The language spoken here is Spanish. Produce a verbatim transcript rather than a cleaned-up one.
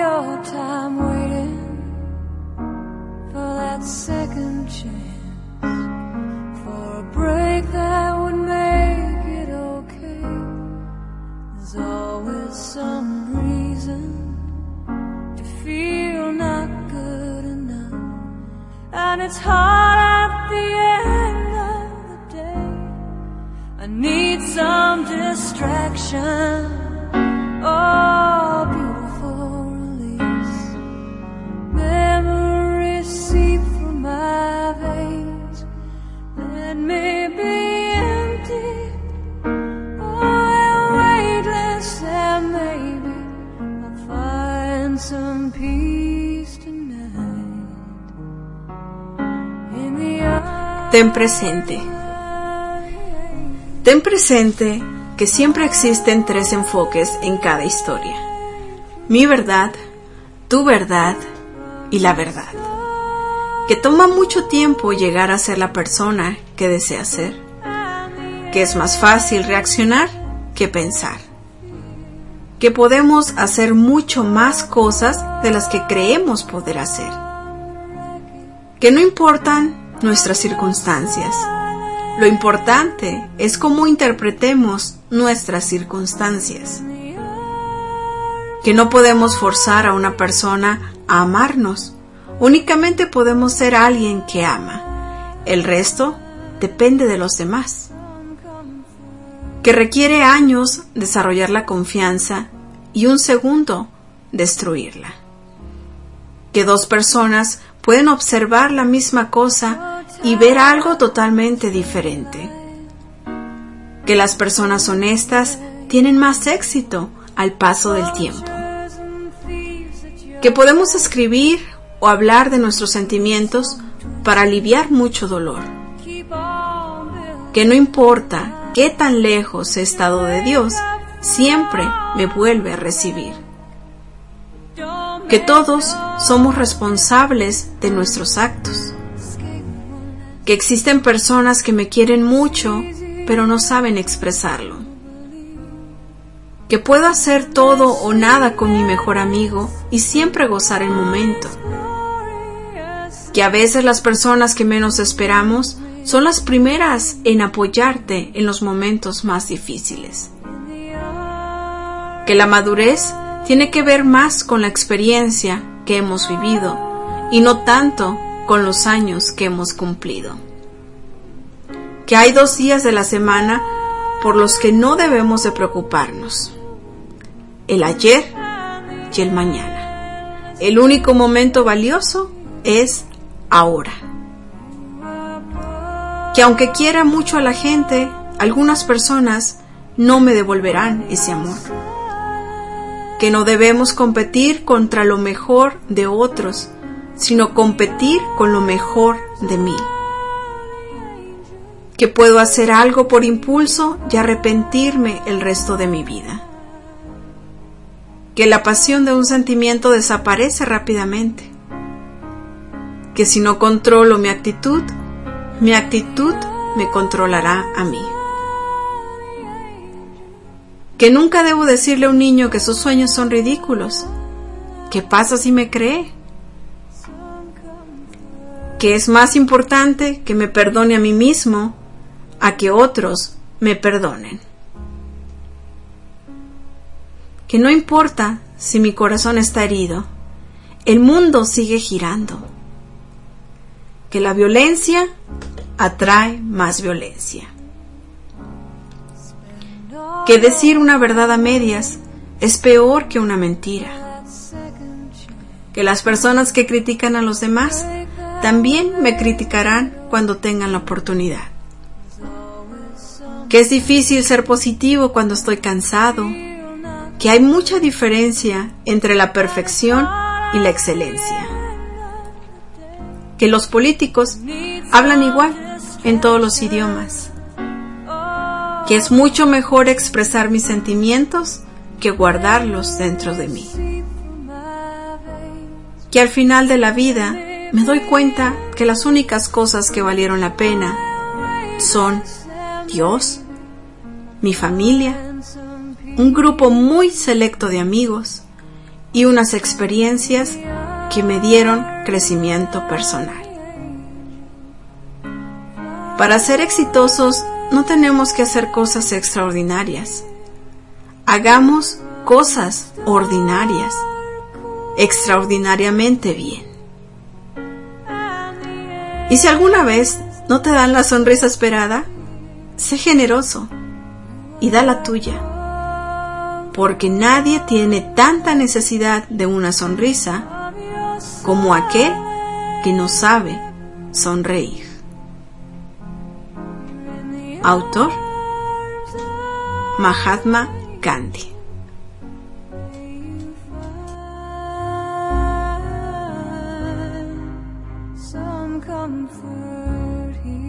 your time waiting for that second chance, for a break that would make it okay. There's always some reason to feel not good enough, and it's hard at the end of the day. I need some distraction, oh, beautiful release. Memories seep through my veins. Let me be empty, oh, weightless, and maybe I'll find some peace tonight. In the eye. Ten presente. Ten presente que siempre existen tres enfoques en cada historia: mi verdad, tu verdad y la verdad. Que toma mucho tiempo llegar a ser la persona que deseas ser. Que es más fácil reaccionar que pensar. Que podemos hacer mucho más cosas de las que creemos poder hacer. Que no importan nuestras circunstancias. Lo importante es cómo interpretemos nuestras circunstancias. Que no podemos forzar a una persona a amarnos. Únicamente podemos ser alguien que ama. El resto depende de los demás. Que requiere años desarrollar la confianza y un segundo destruirla. Que dos personas pueden observar la misma cosa y ver algo totalmente diferente. Que las personas honestas tienen más éxito al paso del tiempo. Que podemos escribir o hablar de nuestros sentimientos para aliviar mucho dolor. Que no importa qué tan lejos he estado de Dios, siempre me vuelve a recibir. Que todos somos responsables de nuestros actos. Que existen personas que me quieren mucho, pero no saben expresarlo. Que puedo hacer todo o nada con mi mejor amigo y siempre gozar el momento. Que a veces las personas que menos esperamos son las primeras en apoyarte en los momentos más difíciles. Que la madurez tiene que ver más con la experiencia que hemos vivido y no tanto con los años que hemos cumplido. Que hay dos días de la semana por los que no debemos de preocuparnos: el ayer y el mañana. El único momento valioso es ahora. Que aunque quiera mucho a la gente, algunas personas no me devolverán ese amor. Que no debemos competir contra lo mejor de otros, sino competir con lo mejor de mí. Que puedo hacer algo por impulso y arrepentirme el resto de mi vida. Que la pasión de un sentimiento desaparece rápidamente. Que si no controlo mi actitud, mi actitud me controlará a mí. Que nunca debo decirle a un niño que sus sueños son ridículos. ¿Qué pasa si me cree? Que es más importante que me perdone a mí mismo a que otros me perdonen. Que no importa si mi corazón está herido, el mundo sigue girando. Que la violencia atrae más violencia. Que decir una verdad a medias es peor que una mentira. Que las personas que critican a los demás también me criticarán cuando tengan la oportunidad. Que es difícil ser positivo cuando estoy cansado. Que hay mucha diferencia entre la perfección y la excelencia. Que los políticos hablan igual en todos los idiomas. Que es mucho mejor expresar mis sentimientos que guardarlos dentro de mí. Que al final de la vida me doy cuenta que las únicas cosas que valieron la pena son Dios, mi familia, un grupo muy selecto de amigos y unas experiencias que me dieron crecimiento personal. Para ser exitosos no tenemos que hacer cosas extraordinarias. Hagamos cosas ordinarias, extraordinariamente bien. Y si alguna vez no te dan la sonrisa esperada, sé generoso y da la tuya, porque nadie tiene tanta necesidad de una sonrisa como aquel que no sabe sonreír. Autor: Mahatma Gandhi.